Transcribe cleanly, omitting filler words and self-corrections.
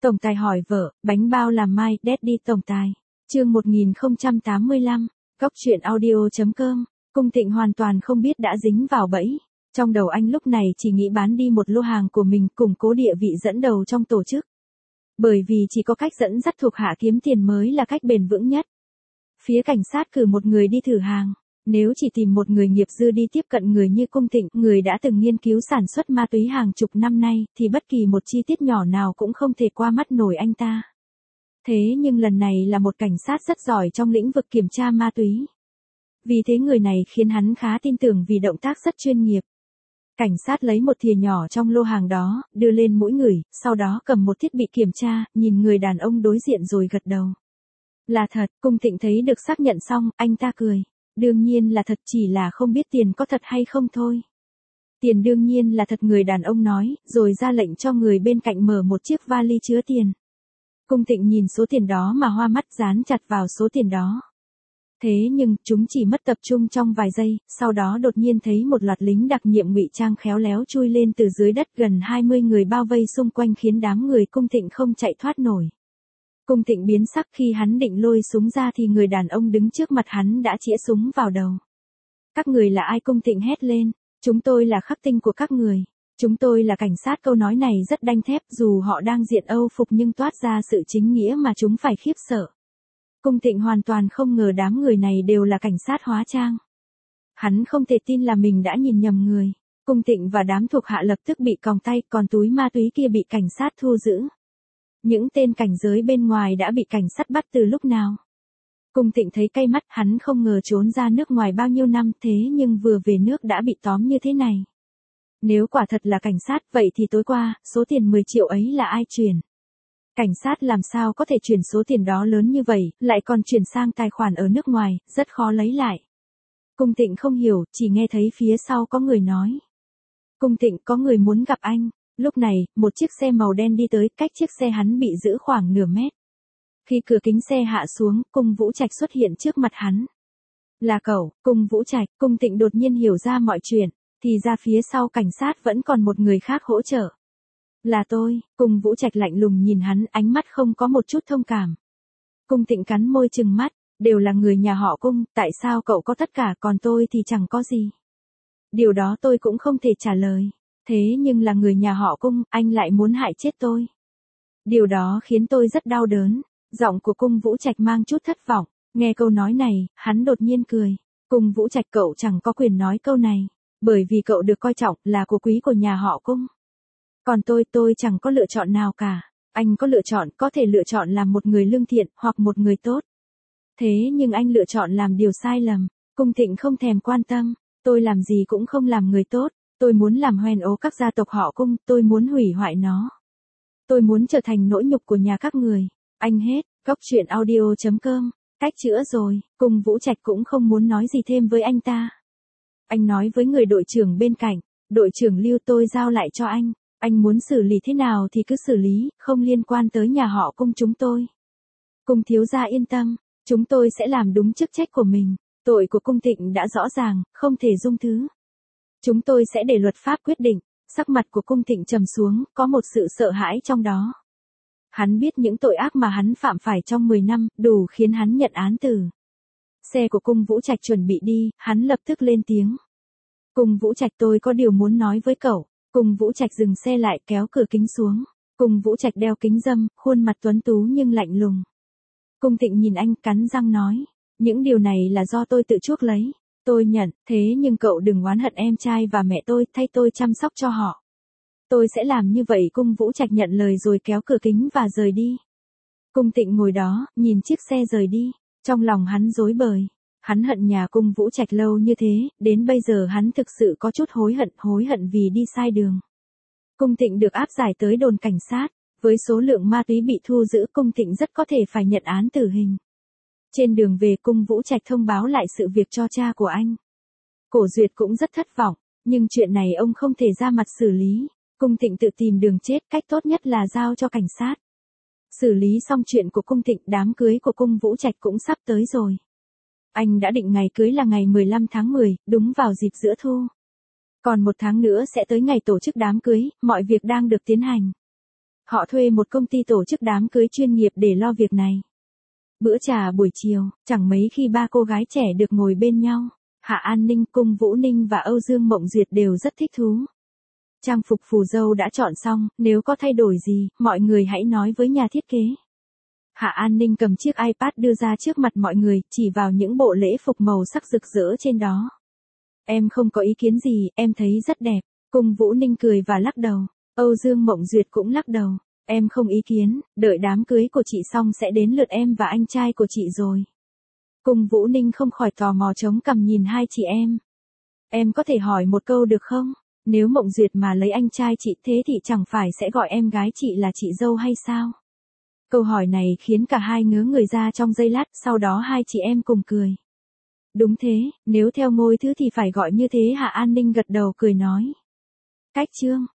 Tổng tài hỏi vợ, bánh bao làm mai, Daddy tổng tài. Chương 1085, Góc truyện audio.com. Cung Thịnh hoàn toàn không biết đã dính vào bẫy. Trong đầu anh lúc này chỉ nghĩ bán đi một lô hàng của mình, củng cố địa vị dẫn đầu trong tổ chức. Bởi vì chỉ có cách dẫn dắt thuộc hạ kiếm tiền mới là cách bền vững nhất. Phía cảnh sát cử một người đi thử hàng. Nếu chỉ tìm một người nghiệp dư đi tiếp cận người như Cung Thịnh, người đã từng nghiên cứu sản xuất ma túy hàng chục năm nay, thì bất kỳ một chi tiết nhỏ nào cũng không thể qua mắt nổi anh ta. Thế nhưng lần này là một cảnh sát rất giỏi trong lĩnh vực kiểm tra ma túy. Vì thế người này khiến hắn khá tin tưởng vì động tác rất chuyên nghiệp. Cảnh sát lấy một thìa nhỏ trong lô hàng đó, đưa lên mũi người, sau đó cầm một thiết bị kiểm tra, nhìn người đàn ông đối diện rồi gật đầu. Là thật, Cung Thịnh thấy được xác nhận xong, anh ta cười. Đương nhiên là thật, chỉ là không biết tiền có thật hay không thôi. Tiền đương nhiên là thật, người đàn ông nói, rồi ra lệnh cho người bên cạnh mở một chiếc vali chứa tiền. Cung Thịnh nhìn số tiền đó mà hoa mắt dán chặt vào số tiền đó. Thế nhưng, chúng chỉ mất tập trung trong vài giây, sau đó đột nhiên thấy một loạt lính đặc nhiệm ngụy trang khéo léo chui lên từ dưới đất, gần 20 người bao vây xung quanh khiến đám người Cung Thịnh không chạy thoát nổi. Cung Thịnh biến sắc khi hắn định lôi súng ra thì người đàn ông đứng trước mặt hắn đã chĩa súng vào đầu. Các người là ai? Cung Thịnh hét lên. Chúng tôi là khắc tinh của các người. Chúng tôi là cảnh sát. Câu nói này rất đanh thép, dù họ đang diện Âu phục nhưng toát ra sự chính nghĩa mà chúng phải khiếp sợ. Cung Thịnh hoàn toàn không ngờ đám người này đều là cảnh sát hóa trang. Hắn không thể tin là mình đã nhìn nhầm người. Cung Thịnh và đám thuộc hạ lập tức bị còng tay, còn túi ma túy kia bị cảnh sát thu giữ. Những tên cảnh giới bên ngoài đã bị cảnh sát bắt từ lúc nào. Cung Thịnh thấy cay mắt, hắn không ngờ trốn ra nước ngoài bao nhiêu năm thế nhưng vừa về nước đã bị tóm như thế này. Nếu quả thật là cảnh sát, vậy thì tối qua, số tiền 10 triệu ấy là ai chuyển? Cảnh sát làm sao có thể chuyển số tiền đó lớn như vậy, lại còn chuyển sang tài khoản ở nước ngoài, rất khó lấy lại. Cung Thịnh không hiểu, chỉ nghe thấy phía sau có người nói. Cung Thịnh, có người muốn gặp anh. Lúc này, một chiếc xe màu đen đi tới, cách chiếc xe hắn bị giữ khoảng nửa mét. Khi cửa kính xe hạ xuống, Cung Vũ Trạch xuất hiện trước mặt hắn. Là cậu, Cung Vũ Trạch. Cung Thịnh đột nhiên hiểu ra mọi chuyện, thì ra phía sau cảnh sát vẫn còn một người khác hỗ trợ. Là tôi. Cung Vũ Trạch lạnh lùng nhìn hắn, ánh mắt không có một chút thông cảm. Cung Thịnh cắn môi trừng mắt, đều là người nhà họ Cung, tại sao cậu có tất cả còn tôi thì chẳng có gì? Điều đó tôi cũng không thể trả lời. Thế nhưng là người nhà họ Cung, anh lại muốn hại chết tôi. Điều đó khiến tôi rất đau đớn. Giọng của Cung Vũ Trạch mang chút thất vọng. Nghe câu nói này, hắn đột nhiên cười. Cung Vũ Trạch, cậu chẳng có quyền nói câu này. Bởi vì cậu được coi trọng là của quý của nhà họ Cung. Còn tôi chẳng có lựa chọn nào cả. Anh có lựa chọn, có thể lựa chọn làm một người lương thiện hoặc một người tốt. Thế nhưng anh lựa chọn làm điều sai lầm. Cung Thịnh không thèm quan tâm. Tôi làm gì cũng không làm người tốt. Tôi muốn làm hoen ố các gia tộc họ Cung, tôi muốn hủy hoại nó. Tôi muốn trở thành nỗi nhục của nhà các người. Anh hết. Góc truyện audio.com. Cách chữa rồi. Cung Vũ Trạch cũng không muốn nói gì thêm với anh ta. Anh nói với người đội trưởng bên cạnh. Đội trưởng Lưu, tôi giao lại cho anh. Anh muốn xử lý thế nào thì cứ xử lý, không liên quan tới nhà họ Cung chúng tôi. Cung thiếu gia yên tâm, chúng tôi sẽ làm đúng chức trách của mình. Tội của Cung Thịnh đã rõ ràng, không thể dung thứ. Chúng tôi sẽ để luật pháp quyết định. Sắc mặt của Cung Thịnh trầm xuống, có một sự sợ hãi trong đó. Hắn biết những tội ác mà hắn phạm phải trong 10 năm, đủ khiến hắn nhận án tử. Xe của Cung Vũ Trạch chuẩn bị đi, hắn lập tức lên tiếng. Cung Vũ Trạch, tôi có điều muốn nói với cậu. Cung Vũ Trạch dừng xe lại, kéo cửa kính xuống. Cung Vũ Trạch đeo kính râm, khuôn mặt tuấn tú nhưng lạnh lùng. Cung Thịnh nhìn anh, cắn răng nói. Những điều này là do tôi tự chuốc lấy. Tôi nhận, thế nhưng cậu đừng oán hận em trai và mẹ tôi, thay tôi chăm sóc cho họ. Tôi sẽ làm như vậy. Cung Vũ Trạch nhận lời rồi kéo cửa kính và rời đi. Cung Thịnh ngồi đó, nhìn chiếc xe rời đi. Trong lòng hắn rối bời. Hắn hận nhà Cung Vũ Trạch lâu như thế, đến bây giờ hắn thực sự có chút hối hận vì đi sai đường. Cung Thịnh được áp giải tới đồn cảnh sát. Với số lượng ma túy bị thu giữ, Cung Thịnh rất có thể phải nhận án tử hình. Trên đường về, Cung Vũ Trạch thông báo lại sự việc cho cha của anh. Cổ Duyệt cũng rất thất vọng, nhưng chuyện này ông không thể ra mặt xử lý. Cung Thịnh tự tìm đường chết, cách tốt nhất là giao cho cảnh sát. Xử lý xong chuyện của Cung Thịnh, đám cưới của Cung Vũ Trạch cũng sắp tới rồi. Anh đã định ngày cưới là ngày 15 tháng 10, đúng vào dịp giữa thu. Còn 1 tháng nữa sẽ tới ngày tổ chức đám cưới, mọi việc đang được tiến hành. Họ thuê một công ty tổ chức đám cưới chuyên nghiệp để lo việc này. Bữa trà buổi chiều, chẳng mấy khi ba cô gái trẻ được ngồi bên nhau. Hạ An Ninh, Cung Vũ Ninh và Âu Dương Mộng Duyệt đều rất thích thú. Trang phục phù dâu đã chọn xong, nếu có thay đổi gì, mọi người hãy nói với nhà thiết kế. Hạ An Ninh cầm chiếc iPad đưa ra trước mặt mọi người, chỉ vào những bộ lễ phục màu sắc rực rỡ trên đó. Em không có ý kiến gì, em thấy rất đẹp. Cung Vũ Ninh cười và lắc đầu. Âu Dương Mộng Duyệt cũng lắc đầu. Em không ý kiến, đợi đám cưới của chị xong sẽ đến lượt em và anh trai của chị rồi. Cung Vũ Ninh không khỏi tò mò chống cằm nhìn hai chị em. Em có thể hỏi một câu được không? Nếu Mộng Duyệt mà lấy anh trai chị thế thì chẳng phải sẽ gọi em gái chị là chị dâu hay sao? Câu hỏi này khiến cả hai ngớ người ra trong giây lát, sau đó hai chị em cùng cười. Đúng thế, nếu theo ngôi thứ thì phải gọi như thế. Hạ An Ninh gật đầu cười nói. Cách chương